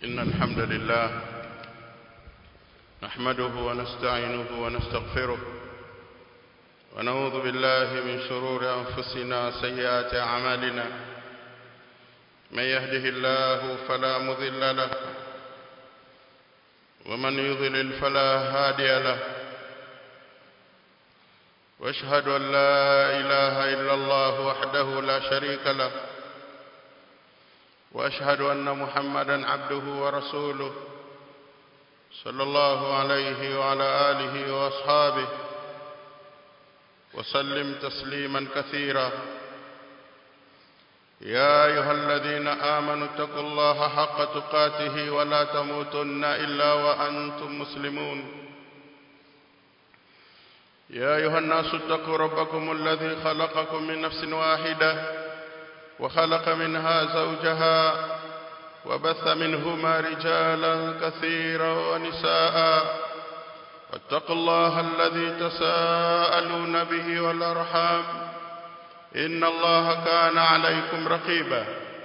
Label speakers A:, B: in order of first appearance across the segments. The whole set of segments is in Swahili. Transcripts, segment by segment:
A: إن الحمد لله نحمده ونستعينه ونستغفره ونعوذ بالله من شرور أنفسنا وسيئات أعمالنا من يهده الله فلا مضل له ومن يضلل فلا هادي له واشهد أن لا إله إلا الله وحده لا شريك له واشهد أن محمدا عبده ورسوله صلى الله عليه وعلى آله وأصحابه وسلم تسليما كثيرا. يا أيها الذين آمنوا اتقوا الله حق تقاته ولا تموتن إلا وأنتم مسلمون. يا أيها الناس اتقوا ربكم الذي خلقكم من نفس واحدة وخلق منها زوجها وبث منهما رجالا كثيرا ونساء واتقوا الله الذي تساءلون به والأرحام إن الله كان عليكم رقيبا.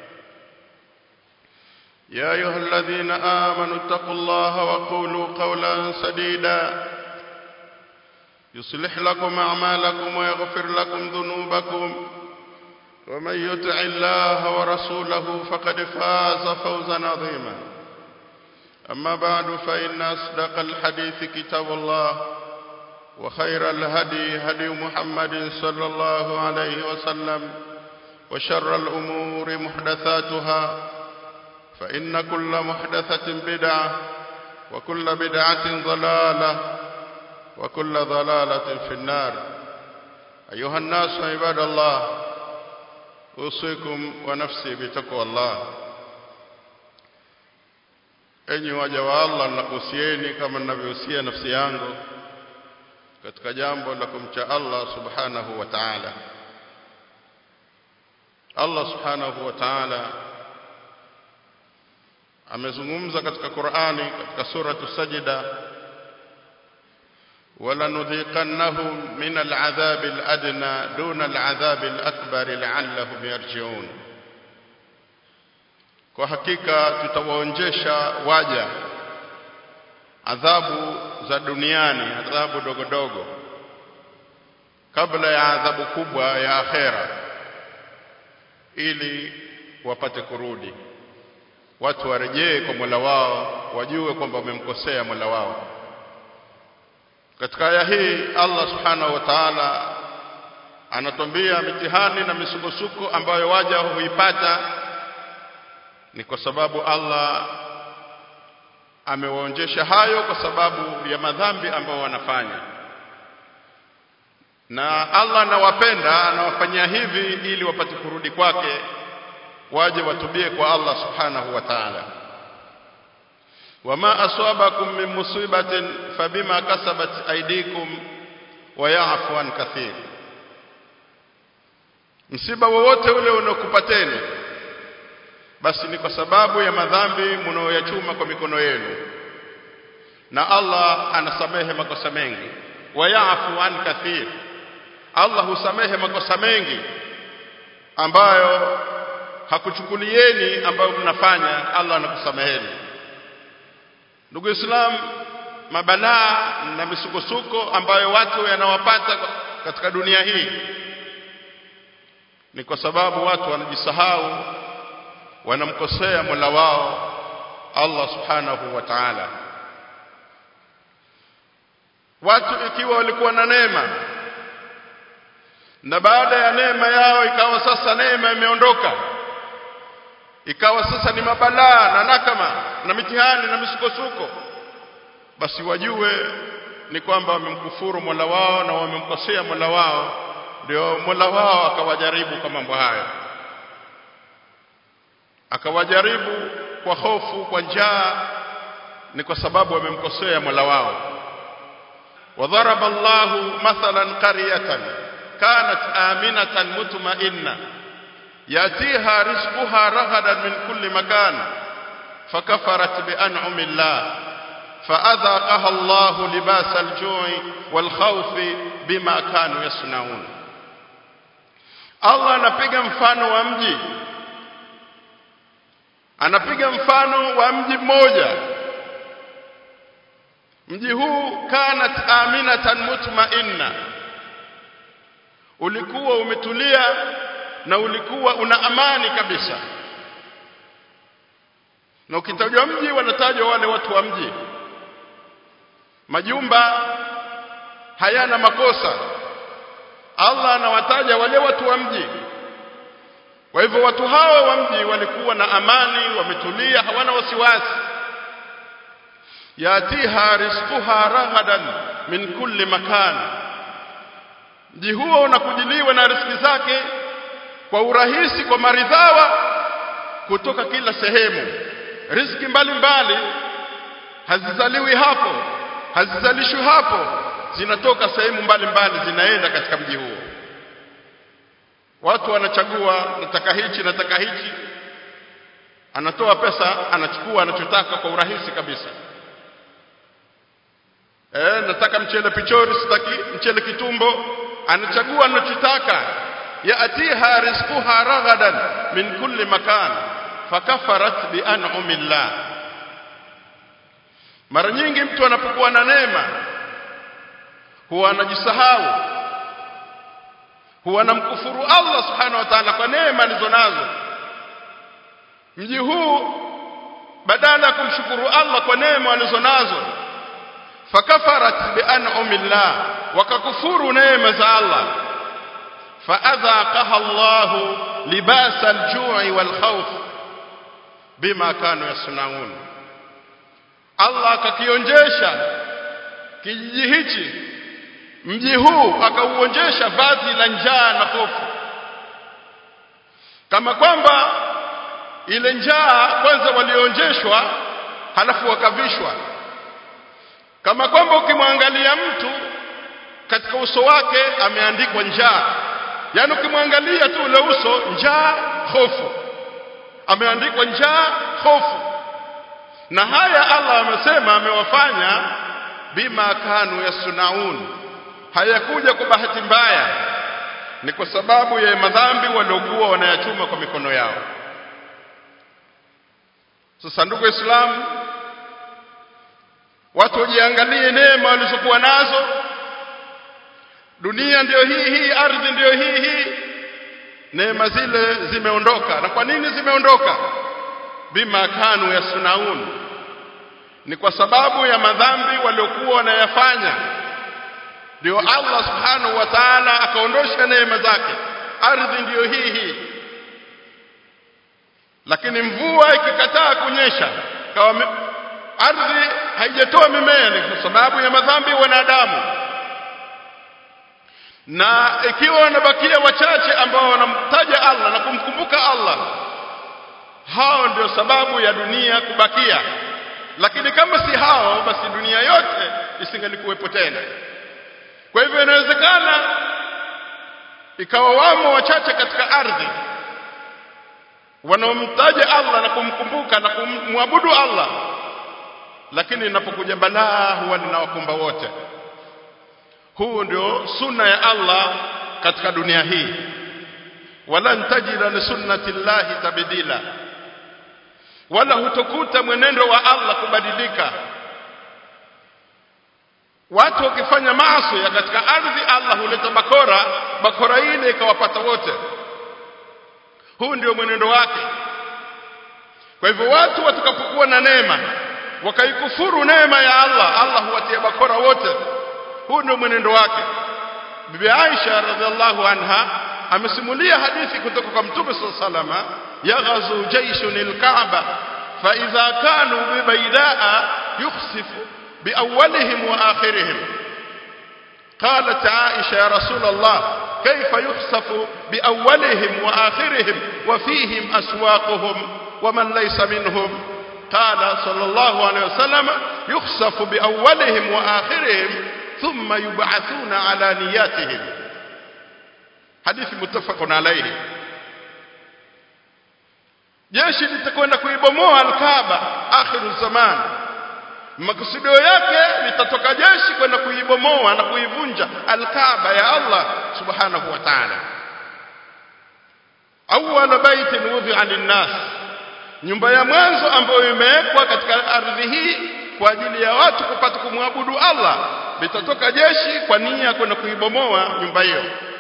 A: يا أيها الذين آمنوا اتقوا الله وقولوا قولا سديدا يصلح لكم أعمالكم ويغفر لكم ذنوبكم ومن يطع الله ورسوله فقد فاز فوزا عظيما. أما بعد فإن أصدق الحديث كتاب الله وخير الهدي هدي محمد صلى الله عليه وسلم وشر الأمور محدثاتها فإن كل محدثة بدعة وكل بدعة ضلالة وكل ضلالة في النار. أيها الناس عباد الله أوصيكم ونفسي بتقوى الله. Enyi waja wa Allah, nakuhusieni kama ninavyohusia nafsi yangu katika jambo la kumcha Allah subhanahu wa ta'ala. Allah subhanahu wa ta'ala amezungumza katika Qur'ani katika sura As-Sajda, وَلَنُذِيقَنَّهُمْ مِنَ الْعَذَابِ الْأَدْنَى دُونَ الْعَذَابِ الْأَكْبَرِ لَعَلَّهُمْ يَرْجِعُونَ. Kwa hakika tutawaonjesha waja adhabu za duniani, adhabu dogo dogo, kabla ya adhabu kubwa ya akhera, ili wapate kurudi, watu warejee kwa Mola wao, wajue kwamba wamemkosea Mola wao. Katika aya hii Allah subhanahu wa ta'ala anatuambia mitihani na misukosuko ambayo waja huipata ni kwa sababu Allah amewaonjesha hayo kwa sababu ya madhambi ambayo wanafanya, na Allah anawapenda, anawafanyia hivi ili wapate kurudi kwake, waje watubie kwa Allah subhanahu wa ta'ala. وما أصابكم من مصيبة فبما كسبت أيديكم ويعفو عن كثير. Msiba wowote ule unakupateni basi ni kwa sababu ya madhambi mnayoyachuma kwa mikono yenu, na Allah anasamehe makosa mengi. Wayafu an kathir, Allah husamehe makosa mengi ambayo hakuchukulieni ambayo mnafanya, Allah anakusameheni. Ndugu Islam, mabalaa na misukosuko ambayo watu yanawapata katika dunia hii ni kwa sababu watu wanajisahau, wanamkosea Mola wao Allah subhanahu wa ta'ala. Watu ikiwa walikuwa na neema, na baada ya neema yao ikawa sasa neema imeondoka, ikawa sasa ni mabalaa na nakama na mitihani na misukosuko, basi wajue ni kwamba wamemkufuru Mola wao na wamemkosea Mola wao, ndio Mola wao akawajaribu kwa mambo haya, akawajaribu kwa hofu, kwa njaa, ni kwa sababu wamemkosea Mola wao. Wadharaba Allahu mathalan qaryatan kanat aminatan mutma'inna يأتيها رزقها رغدا من كل مكان فكفرت بأنعم الله فأذاقها الله لباس الجوع والخوف بما كانوا يصنعون. Allah anapiga mfano wa mji anapiga mfano wa mji mmoja. Mji huu kanat aminatan mutmainna, ulikuwa umetulia na ulikuwa una amani kabisa. Na ukitajwa mji wanatajwa wale watu wa mji. Majumba hayana makosa, Allah anawataja wale watu wa mji. Kwa hivyo watu hawa wa mji walikuwa na amani, wametulia, hawana wasiwasi. Yatiha rizquha raghadan min kulli makan, mji huo unakujiliwa na riziki zake kwa urahisi, kwa maridhawa kutoka kila sehemu. Riziki mbalimbali hazizaliwi hapo, hazizalishwi hapo, zinatoka sehemu mbalimbali, zinaenda katika mji huo. Watu wanachagua, nataka hichi, anatoa pesa, anachukua anachotaka kwa urahisi kabisa. Nataka mchele pichori, sitaki mchele kitumbo, anachagua anachotaka. Yatiha rizquha raghadan min kulli makan fakafarat bi an'amillah. Mara nyingi mtu anapokuwa na neema huwa anajisahau, huwa anamkufuru Allah subhanahu wa ta'ala kwa neema alizonazo. Mji huu badala ya kumshukuru Allah kwa neema alizonazo, fakafarat bi an'amillah, wakakufuru neema za Allah. فأذاقها الله لباس الجوع والخوف بما كانوا يصنعون. Allah akakionjesha kijiji hichi, mji huu akauonjesha vazi la njaa na hofu. Kama kwamba ile njaa kwanza walionjeshwa halafu wakavishwa. Kama kwamba ukimwangalia mtu katika uso wake ameandikwa njaa, yani ukimwangalia tu ule uso, njaa, hofu, ameandikwa njaa, hofu. Na haya Allah amesema amewafanya bima kanu yasnaun, hayakuja kwa bahati mbaya, ni kwa sababu ya madhambi waliokuwa wanayachuma kwa mikono yao. Sasa ndugu Waislamu, watu wajiangalie neema walizokuwa nazo. Dunia ndio hii, ardhi ndio hii, neema zile zimeondoka. Na kwa nini zimeondoka? Bima kanu yasnaun, ni kwa sababu ya madhambi waliokuwa wanayafanya. Ndio Allah subhanahu wa ta'ala akaondosha neema zake. Ardhi ndio hii, lakini mvua ikikataa kunyesha, kama ardhi haijatoa mimea, ni kwa sababu ya madhambi ya wanadamu. Na ikiwa wanabakia wachache ambao wanamtaja Allah na kumkumbuka Allah, hao ndio sababu ya dunia kubakia. Lakini kama si hao, basi dunia yote isingelikuwepo tena. Kwa hivyo inawezekana ikawa wamo wachache katika ardhi wanaomtaja Allah na kumkumbuka na kumwabudu Allah, lakini inapokuja balaa huwa linawakumba wote. Huu ndio sunna ya Allah katika dunia hii. Wala tajida li sunnati llahi tabdila, wala hutokuta mwenendo wa Allah kubadilika. Watu wakifanya maasi katika ardhi, Allah huleta bakora ile ikawapata wote. Huu ndio mwenendo wake. Kwa hivyo watu watakapokuwa na neema wakaikufuru neema ya Allah, Allah huwatia bakora wote. Huu ndio mwenendo wake. Bibi Aisha radhiallahu anha amesimulia hadithi kutoka kwa Mtume sallallahu alayhi wasallam, yaghazu jayshun al-Kaaba fa idha kanu bi baydaa yukhsifu bi awwalihim wa akhirihim. قالت عائشة يا رسول الله كيف يخسف بأولهم وآخرهم وفيهم أسواقهم ومن ليس منهم؟ قال صلى الله عليه وسلم يخسف بأولهم وآخرهم ثم يبعثون على نياتهم. حديث متفق عليه. jeshi litakwenda kuibomoa al-Kaaba akhiru zaman. Makusudio yake litatoka jeshi kwenda kuibomoa na kuivunja al-Kaaba ya Allah subhanahu wa ta'ala. Awwal baitin wudi'a lin-nas, nyumba ya mwanzo ambayo imewekwa katika ardhi hii kwa ajili ya watu kupata kumwabudu Allah, litatoka jeshi kwa nia kwenda kuibomoa nyumba hiyo.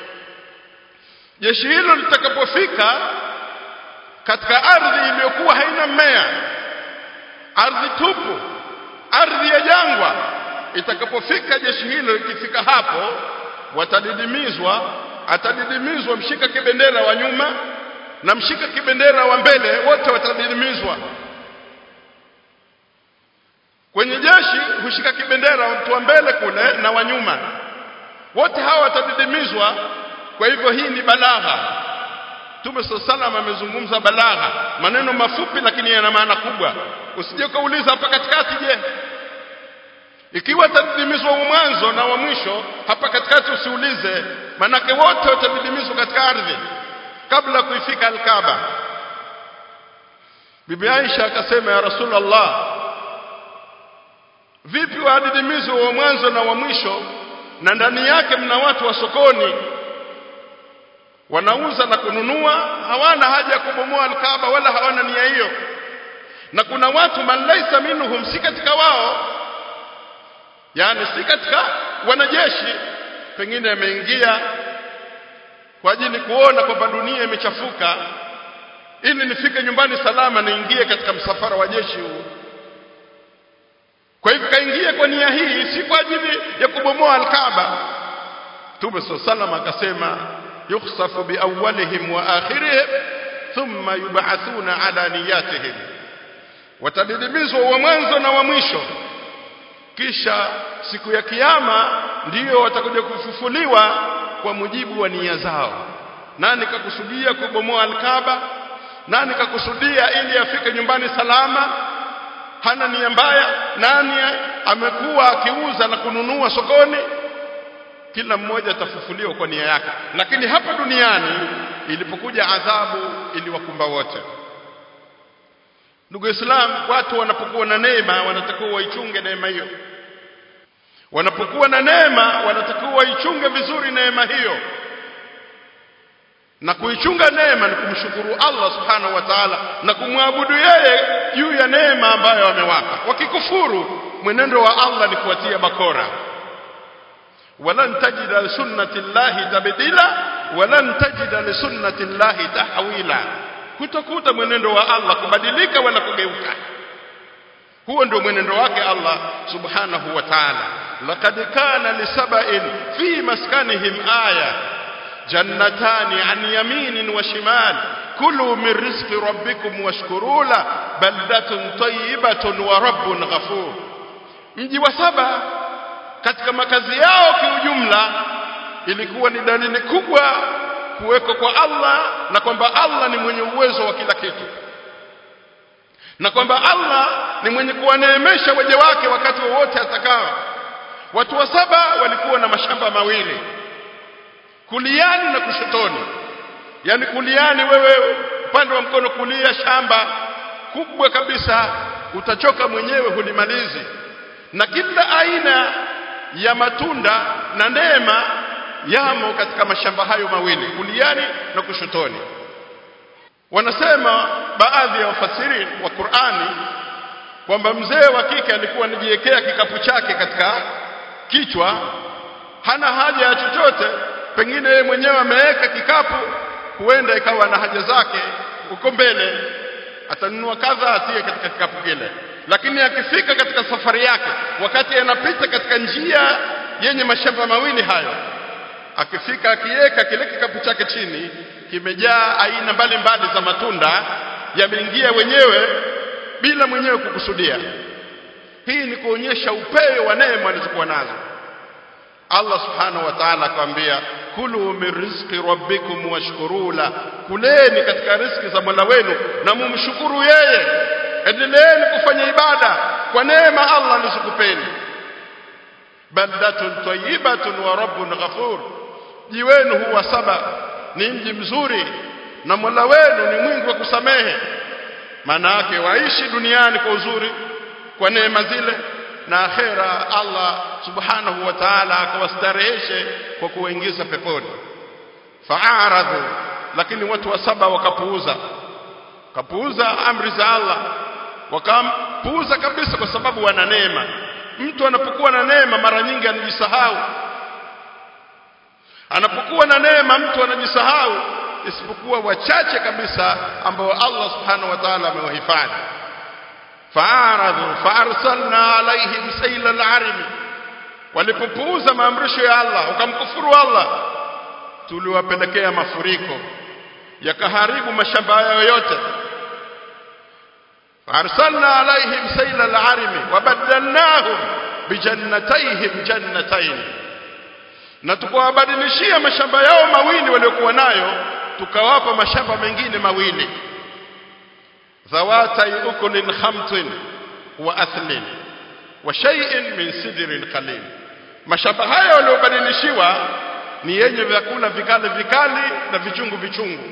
A: Jeshi hilo litakapofika katika ardhi iliyokuwa haina mmea, ardhi tupu, ardhi ya jangwa, itakapofika jeshi hilo, ikifika hapo atadidimizwa mshika kibendera wa nyuma na mshika kibendera wa mbele, wote watadidimizwa. Kwenye jeshi hushika kibendera mtu wa mbele kule na wa nyuma, wote hawa watadidimizwa. Kwa hivyo hii ni balagha. Mtume sallallahu amezungumza balagha, maneno mafupi lakini yana maana kubwa. Usije kauliza hapa katikati, je, ikiwa tadidimizwa wa mwanzo na wa mwisho, hapa katikati usiulize, manake wote watadidimizwa katika ardhi kabla kuifika al-Kaaba. Bibi Aisha akasema, ya Rasulullah, vipi wadidimizwa wa mwanzo na wa mwisho, na ndani yake mna watu wa sokoni wanauza na kununua, hawana haja ya kubomoa al-Kaaba wala hawana nia hiyo, na kuna watu man laysa minhum, si katika wao, yani si katika wanajeshi, pengine ameingia kwa ajili kuona kwamba dunia imechafuka, ili nifike nyumbani salama niingie katika msafara wa jeshi huu. Kwa hivyo kaingia kwa nia hii, si kwa ajili ya kubomoa al-Kaaba. Mtume sallallahu akasema, yukhsafu bi awwalihim wa akhirihim thumma yub'athuna ala niyatihim, watadidimizwa wa mwanzo na wa mwisho, kisha siku ya kiyama ndiyo watakuja kufufuliwa kwa mujibu wa nia zao. Nani kakusudia kubomoa al-Kaaba, nani kakusudia ili afike nyumbani salama, hana nia mbaya, nani amekuwa akiuza na kununua sokoni, kila mmoja atafufuliwa kwa nia yake. Lakini hapa duniani ilipokuja adhabu iliwakumba wote. Ndugu Islam, watu wanapokuwa na neema wanatakiwa waichunge neema hiyo. Wanapokuwa na neema wanatakiwa waichunge vizuri neema hiyo. Na kuichunga neema ni kumshukuru Allah subhanahu wa ta'ala na kumwabudu yeye juu ya neema ambayo amewapa. Wakikufuru, mwenendo wa Allah ni kuwatia bakora. Walan tajida li sunnati llahi tabdila walan tajida li sunnati llahi tahwila. Kutakuta mwenendo wa Allah kubadilika wala kugeuka. Huo ndio mwenendo wake Allah subhanahu wa ta'ala. Laqad kana lisaba'in fi maskanihim aya jannatani an yaminin wa shimal kulu min rizqi rabbikum washkuru la baldatun tayyibatun wa rabbun ghafur. Mji wa Saba katika makazi yao kiujumla ilikuwa ni dalili kubwa kuweko kwa Allah, na kwamba Allah ni mwenye uwezo wa kila kitu, na kwamba Allah ni mwenye kuwaneemesha waja wake wakati wowote atakao. Watu wa Saba walikuwa na mashamba mawili, kuliani na kushotoni. Yani kuliani, wewe upande wa mkono kulia shamba kubwa kabisa, utachoka mwenyewe hulimalizi, na kila aina ya matunda na neema yamo katika mashamba hayo mawili, kuliani na kushotoni. Wanasema baadhi ya wafasiri wa Qur'ani kwamba mzee wa kike alikuwa anajiwekea kikapu chake katika kichwa, hana haja ya chochote, pengine yeye mwenyewe ameweka kikapu, huenda ikawa na haja zake huko mbele, atanunua kadha atie katika kikapu kile. Lakini akifika katika safari yake, wakati anapita katika njia yenye mashamba mawili hayo, akifika akiweka kile kikapu chake chini, kimejaa aina mbalimbali za matunda, yameingia wenyewe bila mwenyewe kukusudia. Hii ni kuonyesha upeo wa neema alizokuwa nazo. Allah subhanahu wa ta'ala akamwambia, kulu min rizqi rabbikum washkuru la, kuleni katika riziki za Mola wenu na mumshukuru yeye. Endeleeni kufanya ibada kwa neema Allah alizokupeni. Baldatun tayyibatun wa rabbun ghafur. Mji wenu huwa Saba ni mji mzuri na Mola wenu ni mwingi wa kusamehe. Maana yake waishi duniani kwa uzuri, kwa neema zile, na akhera Allah subhanahu wa ta'ala akawastareheshe kwa kuingiza peponi. Fa'aradhu, lakini watu wa Saba wakapuuza, kapuuza amri za Allah, wakampuuza kabisa kwa sababu wana neema. Mtu anapokuwa na neema mara nyingi anajisahau. Anapokuwa na neema mtu anajisahau, isipokuwa wachache kabisa ambao Allah subhanahu wa ta'ala amewahifadhi. Fa'aradhu fa'arsalna alaihim sayla al-'arim, walipopuuza maamrisho ya Allah wakamkufuru Allah, tuliwapelekea mafuriko yakaharibu mashamba yao yote. Fa'arsalna alaihim sayla al-'arim wabadalnahum bijannatayhim jannatayn, na tukawabadilishia mashamba yao mawili waliokuwa nayo tukawapa mashamba mengine mawili. Zawatay ukulin khamtin wa athlin wa shay'in min sidrin qalil, mashamba haya waliobadilishiwa ni yenye vyakula vikali vikali na vichungu vichungu.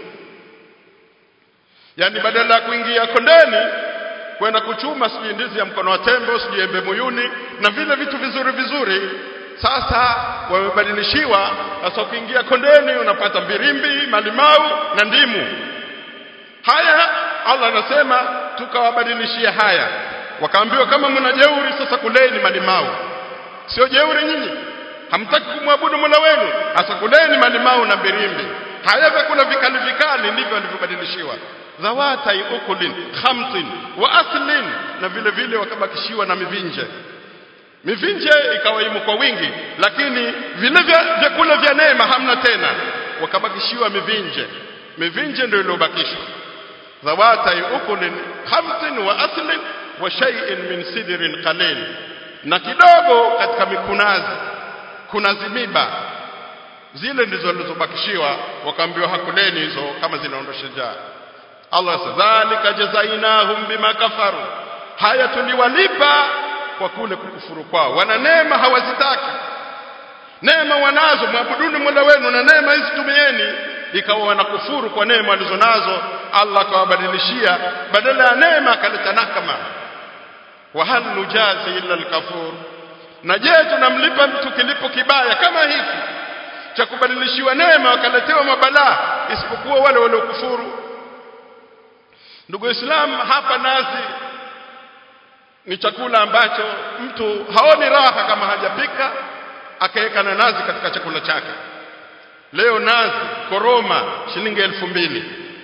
A: Yani badala ya kuingia kondeni kwenda kuchuma sijui ndizi ya mkono wa tembo, sijui embe muyuni na vile vitu vizuri vizuri, sasa wamebadilishiwa. Sasa ukiingia kondeni unapata mbirimbi, malimau na ndimu. Haya Allah anasema tukawabadilishia haya. Wakaambiwa kama mna jeuri sasa kuleni malimau. Sio jeuri nyinyi, hamtaki kumwabudu Mola wenu, sasa kuleni malimau na mbirimbi. Haya vyakula vikali vikali ndivyo walivyobadilishiwa. Zawatay ukulin khamtin wa athlin, na vile vile wakabakishiwa na mivinje. Mivinje ikawa imo kwa wingi, lakini vile vyakula vya neema hamna tena, wakabakishiwa mivinje. Mivinje ndio iliyobakishwa. Zawatay ukulin khamtin wa athlin wa shay'in min sidrin qalil, na kidogo katika mikunazi, kunazi miba, zile ndizo zilizobakishiwa. Wakaambiwa hakuleni hizo kama zinaondosha njaa. Allah sadhalika jazainahum bima kafaru, haya tuliwalipa kwa kule kukufuru kwao. Wana neema hawazitaki, neema wanazo, muabuduni Mola wenu na neema hizi tumieni, ikawa wanakufuru kwa neema walizonazo. Allah akawabadilishia, badala ya neema akaleta nakama. Wa hal nujazi illa al-kafur, na je tunamlipa mtu kilipo kibaya kama hiki cha kubadilishiwa neema wakaletewa mabalaa isipokuwa wale waliokufuru? Ndugu Islam, hapa nazi ni chakula ambacho mtu haoni raha kama hajapika akaweka na nazi katika chakula chake. Leo nazi koroma shilingi 2000,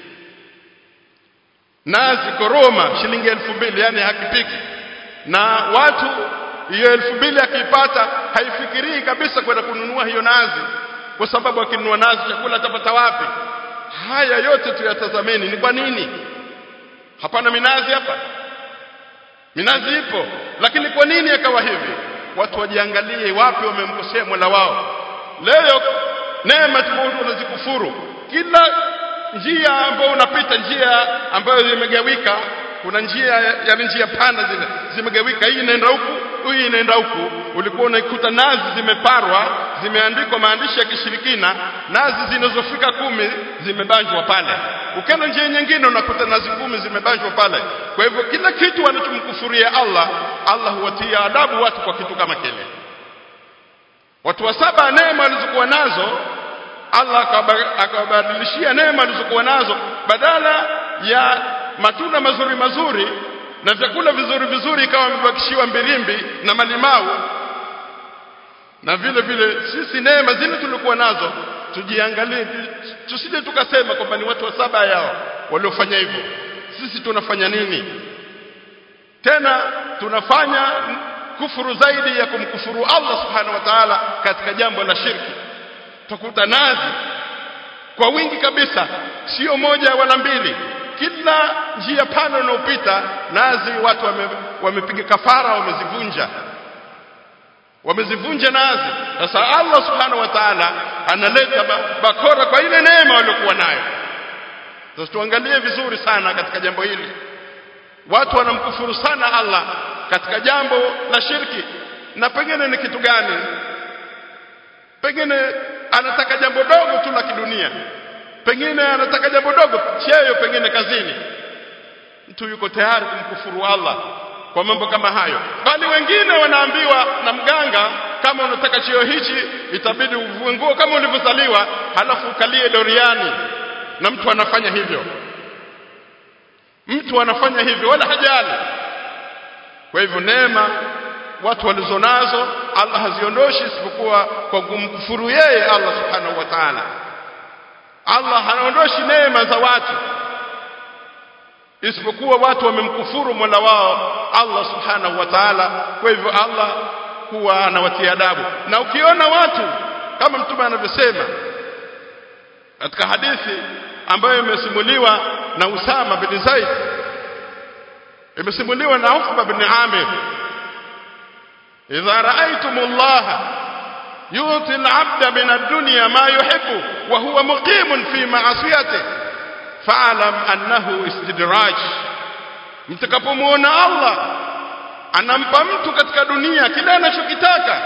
A: nazi koroma shilingi 2000, yani hakipiki. Na watu hiyo 2000 akipata haifikirii kabisa kwenda kununua hiyo nazi, kwa sababu akinunua nazi chakula atapata wapi? Haya yote tuyatazameni. Ni kwa nini hapana minazi hapa? Minazi ipo, lakini kwa nini yakawa hivi? Watu wajiangalie wapi wamemkosea Mola wao. Leo neema tunazikufuru. Kila njia ambayo unapita, njia ambayo zimegawika, kuna njia panda zile zimegawika, hii inaenda huku, hii inaenda huku. Ulikuwa unaikuta nazi zimeparwa, zimeandikwa maandishi ya kishirikina, nazi zinazofika 10 zimebanjwa pale. Ukienda njia nyingine unakuta nazi 10 zimebanjwa pale. Kwa hivyo kila kitu wanachomkufuria Allah huwatia adabu watu kwa kitu kama kile. Watu wa saba neema walizokuwa nazo Allah akawabadilishia neema walizokuwa nazo, badala ya matunda mazuri mazuri na vyakula vizuri vizuri ikawa wamebakishiwa mbirimbi na malimau. Na vile vile sisi neema zile tulikuwa nazo tujiangalie, tusije tukasema kwamba ni watu wa saba yao waliofanya hivyo. Sisi tunafanya nini? Tena tunafanya kufuru zaidi ya kumkufuru Allah subhanahu wa ta'ala katika jambo la shirki. Tukuta nazi kwa wingi kabisa, sio moja wala mbili. Kila njia pana unaopita nazi watu wamepiga kafara, wamezivunja nazi. Sasa Allah subhanahu wa ta'ala analeta bakora kwa ile neema waliokuwa nayo. Sasa tuangalie vizuri sana katika jambo hili. Watu wanamkufuru sana Allah katika jambo la shirki. Na pengine ni kitu gani? Pengine anataka jambo dogo tu la kidunia, pengine anataka jambo dogo, cheo pengine kazini. Mtu yuko tayari kumkufuru Allah kwa mambo kama hayo. Bali wengine wanaambiwa na mganga, kama unataka cheo hichi itabidi uvue nguo kama ulivyozaliwa halafu ukalie doriani, na mtu anafanya hivyo. mtu anafanya hivyo wala hajali. Kwa hivyo neema watu walizonazo Allah haziondoshi isipokuwa kwa kumkufuru yeye Allah subhanahu wa ta'ala. Allah haondoshi neema za watu isipokuwa watu wamemkufuru Mola wao Allah subhanahu wa ta'ala. Kwa hivyo Allah huwa anawatia adabu. Na ukiona watu kama mtume anavyosema katika hadithi ambayo imesimuliwa na Usama bin Zaid, imesimuliwa na Uqba bin Amir, idha ra'aytumullaha yu'ti al-'abda min ad-dunya ma yuhibbu wa huwa muqimun fi ma'asiyatihi fa'lam annahu istidraj. Mtakapomuona Allah anampa mtu katika dunia kile anachokitaka,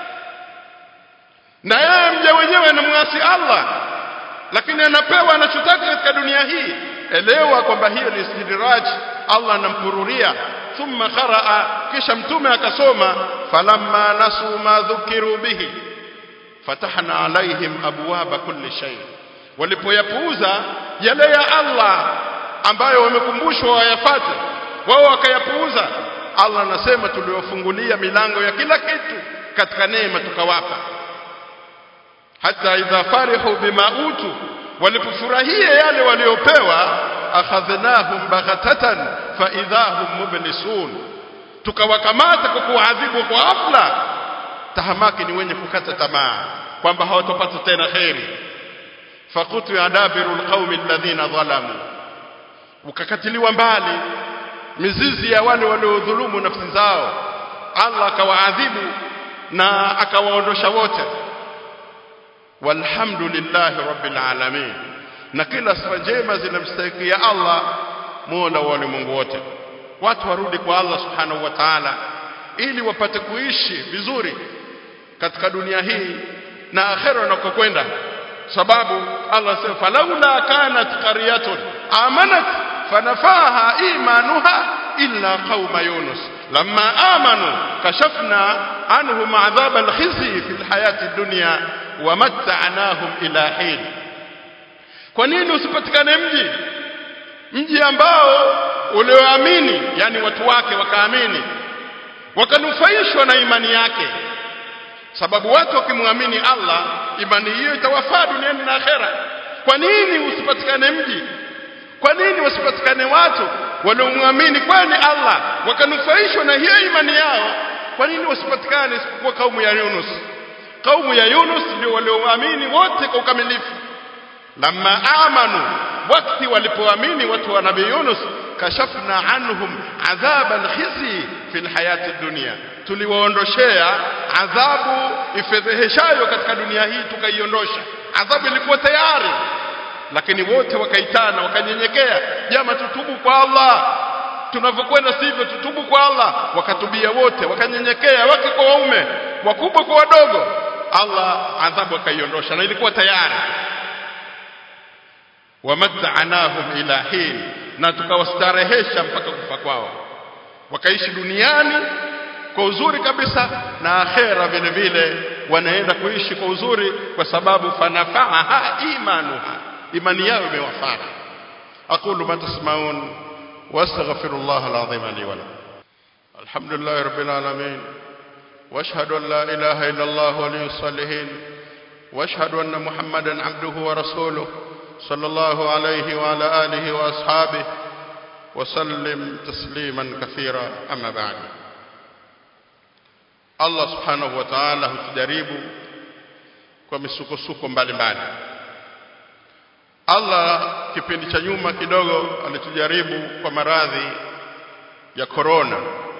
A: na yeye mja wenyewe anamwasi Allah, lakini anapewa anachotaka katika dunia hii, elewa kwamba hiyo ni istidraj. Allah anampururia. Thumma qaraa, kisha mtume akasoma, falamma nasu ma dhukiru bihi fatahna alaihim abwaba kulli shay. Walipoyapuuza yale ya Allah ambayo wamekumbushwa wayafate, wao wakayapuuza, Allah anasema tuliwafungulia milango ya kila kitu katika neema tukawapa. Hata idha farihu bima utu, walipofurahia yale waliopewa, akhadhnahum baghatatan fa idahum mublisun, tukawakamata kwa kuadhibu kwa ghafla. Tahamaki ni wenye kukata tamaa kwamba hawatopata tena khairi. Faqutu adabirul qaumi alladhina zalamu, ukakatiliwa mbali mizizi ya wale waliodhulumu nafsi zao. Allah akawaadhibu na akawaondosha wote. Walhamdulillahi rabbil alamin, na kila sifa njema zinamstahili Allah Mola wa ulimwengu wote. Watu warudi kwa Allah subhanahu wa ta'ala ili wapate kuishi vizuri katika dunia hii na akhera wanakokwenda. Sababu Allah sema falaula kanat qaryatun amanat fanafaha imanuha illa qauma yunus lamma amanu kashafna anhum adhab alkhizy fil hayati dunya wa matta'nahum ila hin. Kwa nini usipatikane mji ambao ulioamini, yani watu wake wakaamini wakanufaishwa na imani yake? Sababu watu wakimwamini Allah, imani hiyo itawafaa duniani na akhera. Kwa nini usipatikane mji? Kwa nini wasipatikane watu waliomwamini kwani Allah wakanufaishwa na hiyo imani yao? Kwa nini wasipatikane isipokuwa kaumu ya Yunus? Kaumu ya Yunus ndio walioamini wote kwa ukamilifu. Lamma amanu, wakati walipoamini watu wa Nabii Yunus, kashafna anhum adhab alkhizi fil hayati dunya, tuliwaondoshea adhabu ifedheheshayo katika dunia hii, tukaiondosha. Adhabu ilikuwa tayari, lakini wote wakaitana wakanyenyekea, jamaa tutubu kwa Allah, tunavyokwenda sivyo, tutubu kwa Allah. Wakatubia wote, wakanyenyekea, wake kwa waume, wakubwa kwa wadogo. Allah adhabu akaiondosha na ilikuwa tayari. Wamatta'nahum ila hin, na tukawastarehesha mpaka kufa kwao. Wakaishi duniani kwa uzuri kabisa, na akhera vile vile wanaenda kuishi kwa uzuri, kwa sababu fanafaha imanuha, imani yao imewafaa. Aqulu ma tasma'un wa astaghfirullah alazim li wa lakum. Alhamdulillahi rabbil alamin, wa ashhadu an la ilaha illa Allah waliyus salihin, wa ashhadu anna Muhammadan abduhu wa rasuluhu sallallahu alayhi wa ala alihi wa ashabihi wa sallim tasliman kathira. Amma ba'd. Allah subhanahu wa ta'ala hutujaribu kwa misukosuko mbalimbali. Allah kipindi cha nyuma kidogo alitujaribu kwa maradhi ya corona,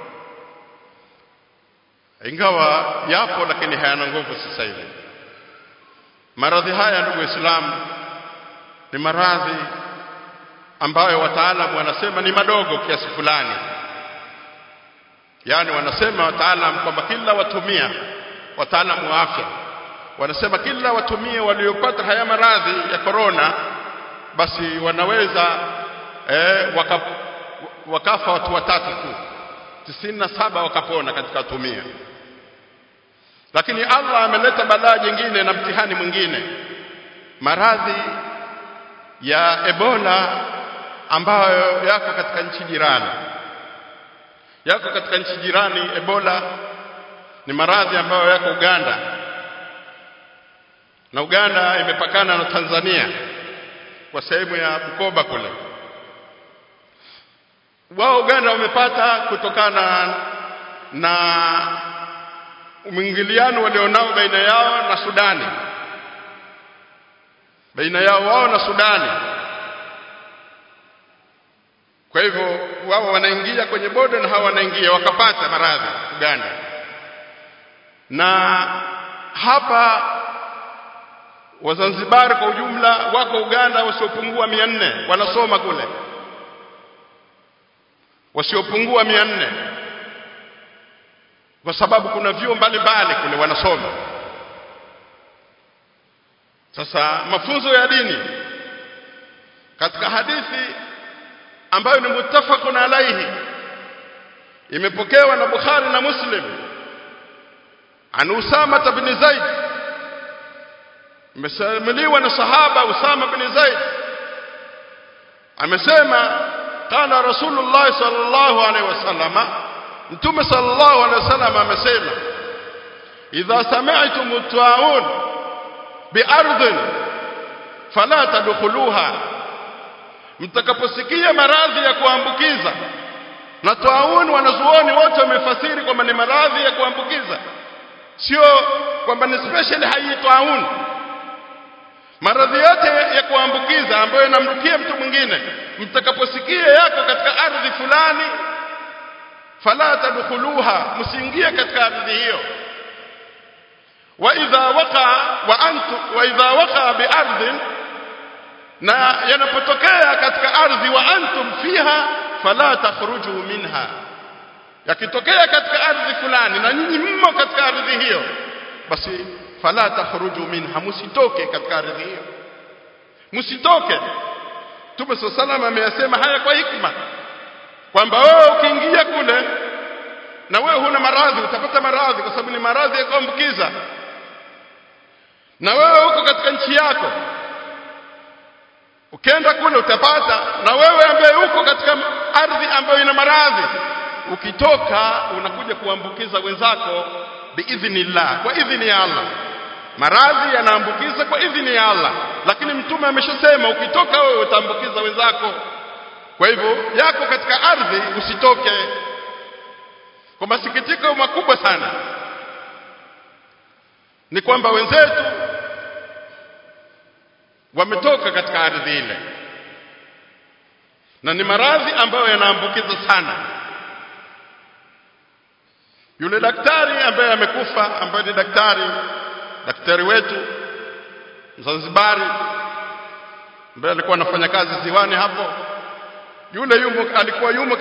A: ingawa yapo lakini hayana nguvu sasa hivi. Maradhi haya, ndugu Waislamu, ni maradhi ambayo wataalamu wanasema ni madogo kiasi fulani. Yani wanasema wataalamu kwamba kila watumia, wataalamu wa afya wanasema kila watumia waliopata haya maradhi ya corona, basi wanaweza wakafa watu watatu tu, 97 wakapona katika watumia. Lakini Allah ameleta balaa jingine na mtihani mwingine. Maradhi ya Ebola ambayo yako katika nchi jirani. Ebola ni maradhi ambayo yako Uganda, na Uganda imepakana na Tanzania kwa sehemu ya Bukoba kule. Wao Uganda wamepata kutokana na mwingiliano walionao baina yao na Sudani, wao na Sudani. Kwa hivyo wao wanaingia kwenye boda na hawa wanaingia, wakapata maradhi Uganda. Na hapa Wazanzibari kwa ujumla wako Uganda wasiopungua 400 wanasoma kule, wasiopungua 400, kwa sababu kuna vyuo mbalimbali kule wanasoma. Sasa mafunzo ya dini katika hadithi ambayo ni muttafaqun alayhi, imepokewa na Bukhari na Muslim, an Usama ibn Zaid, msalimuliwa na sahaba Usama ibn Zaid, amesema qala Rasulullah sallallahu alayhi wasallam, Mtume sallallahu alayhi wasallam amesema, idha sami'tum ta'un bi'ardin fala tadkhuluha, mtakaposikia maradhi ya kuambukiza. Na ta'un wanazuoni wote wamefasiri kwamba ni maradhi ya kuambukiza, sio kwamba ni special hai ta'un. Maradhi yote ya kuambukiza ambayo yanamrukia mtu mwingine, mtakaposikia yako katika ardhi fulani, fala tadkhuluha, msiingie katika ardhi hiyo. Wa idha waqa bi'ardin, na yanapotokea katika ardhi wa antum fiha fala takhruju minha, yakitokea katika ardhi fulani na nyinyi mmo katika ardhi hiyo, basi fala takhruju minha, msitoke katika ardhi hiyo, msitoke. Mtume sallallahu alayhi wasallam ameyasema haya kwa hikma, kwamba wewe ukiingia kule na wewe huna maradhi, utapata maradhi kwa sababu ni maradhi ya kuambukiza. Na wewe uko katika nchi yako, ukienda kule utapata. Na wewe ambaye uko katika ardhi ambayo ina maradhi, ukitoka unakuja kuambukiza wenzako biidhnillah, kwa idhini ya Allah. Maradhi yanaambukiza kwa idhini ya Allah, lakini mtume ameshasema ukitoka wewe utaambukiza wenzako. Kwa hivyo yako katika ardhi, usitoke. Kwa masikitiko makubwa sana ni kwamba wenzetu wametoka katika ardhi ile, na ni maradhi ambayo yanaambukiza sana. Yule daktari ambaye amekufa, ambaye ni daktari wetu Mzanzibari, ambaye alikuwa anafanya kazi ziwani hapo, yule alikuwa yumo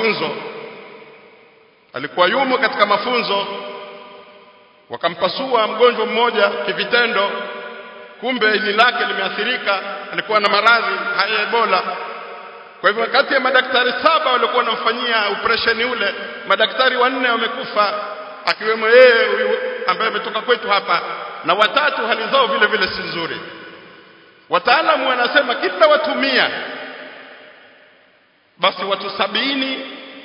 A: katika mafunzo, wakampasua mgonjwa mmoja kivitendo, kumbe ini lake limeathirika, alikuwa na maradhi haya Ebola. Kwa hivyo kati ya madaktari 7 walikuwa wanamfanyia operation ule, madaktari 4 wamekufa, akiwemo yeye huyu ambaye ametoka kwetu hapa, na 3 hali zao vile vile si nzuri. Wataalamu wanasema kila watu 100 basi watu 70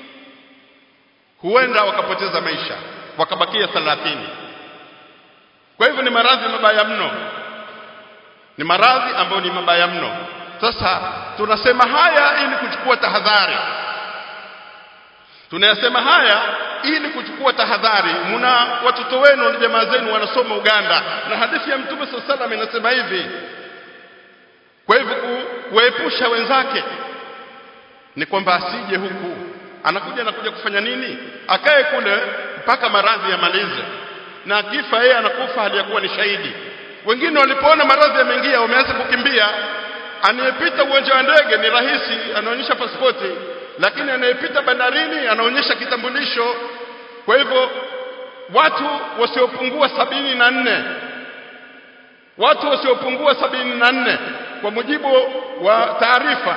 A: huenda wakapoteza maisha, wakabakia 30. Kwa hivyo ni maradhi mabaya mno, ni maradhi ambayo ni mabaya mno. Sasa tunasema haya ili kuchukua tahadhari, tunayasema haya ili kuchukua tahadhari. Muna watoto wenu na jamaa zenu wanasoma Uganda, na hadithi ya Mtume sallallahu alayhi wasallam inasema hivi. Kwa hivyo kuepusha wenzake ni kwamba asije huku, anakuja kufanya nini? Akae kule mpaka maradhi yamalize, na akifa yeye anakufa hali ya kuwa ni shahidi. Wengine walipoona maradhi yameingia wameanza kukimbia. Anayepita uwanja wa ndege ni rahisi, anaonyesha pasipoti, lakini anayepita bandarini anaonyesha kitambulisho. Kwa hivyo watu wasiopungua 74 kwa mujibu wa taarifa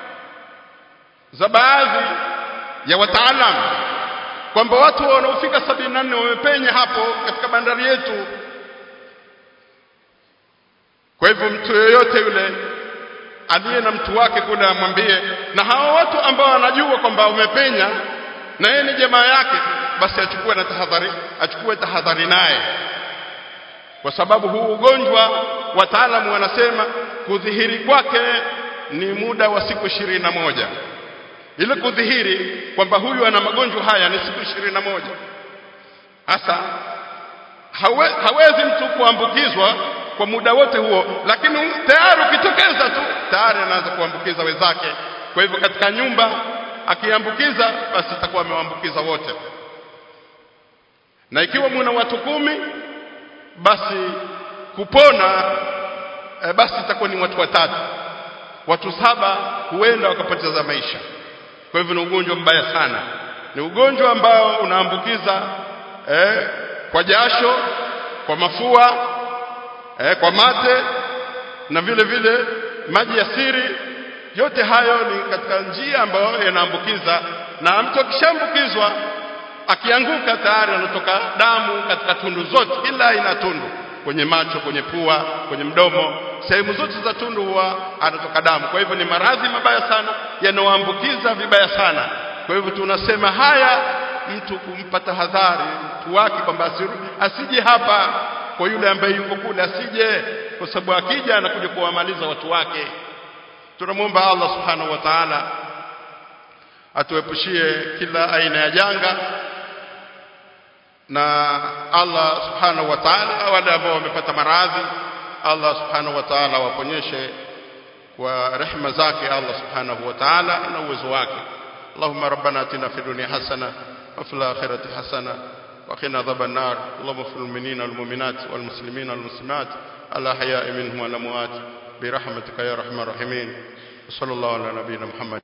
A: za baadhi ya wataalamu, kwamba watu wanaofika 74 wamepenya hapo katika bandari yetu. Kwa hivyo mtu yoyote yule aliye na mtu wake kule amwambie, na hao watu ambao wanajua kwamba umepenya na yeye ni jamaa yake, basi achukue tahadhari naye, kwa sababu huu ugonjwa wataalamu wanasema kudhihiri kwake ni muda wa siku 21. Ile kudhihiri kwamba huyu ana magonjwa haya ni siku 21. Hasa hawezi mtu kuambukizwa kwa muda wote huo, lakini tayari ukitokeza tu tayari anaanza kuambukiza wenzake. Kwa hivyo katika nyumba akiambukiza, basi atakuwa amewaambukiza wote. Na ikiwa mna watu 10, basi kupona basi itakuwa ni watu 3. Watu 7 huenda wakapoteza maisha. Kwa hivyo ni ugonjwa mbaya sana. Ni ugonjwa ambao unaambukiza kwa jasho, kwa mafua, kwa mate, na vile vile maji ya siri. Yote hayo ni katika njia ambayo yanaambukiza, na mtu akishaambukizwa akianguka tayari anatoka damu katika tundu zote, kila aina tundu, kwenye macho, kwenye pua, kwenye mdomo, sehemu zote za tundu huwa anatoka damu. Kwa hivyo ni maradhi mabaya sana, yanaoambukiza vibaya sana. Kwa hivyo tunasema haya mtu kumpa tahadhari mtu wake kwamba asije hapa kwa yule ambaye yuko kule, asije, kwa sababu akija anakuja kuwamaliza watu wake. Tunamuomba Allah subhanahu wa ta'ala atuepushie kila aina ya janga, na Allah subhanahu wa ta'ala wale ambao wamepata maradhi, Allah subhanahu wa ta'ala waponyeshe kwa rehema zake Allah subhanahu wa ta'ala na uwezo wake. Allahumma rabbana atina fid dunya hasana wa fil akhirati hasana wa qina adhaban nar. Allahumma fil mu'minina wal mu'minat wal muslimina wal muslimat ala ahya'i minhum wal amwat bi rahmatika ya arhamar rahimin. Sallallahu ala nabiyyina Muhammad.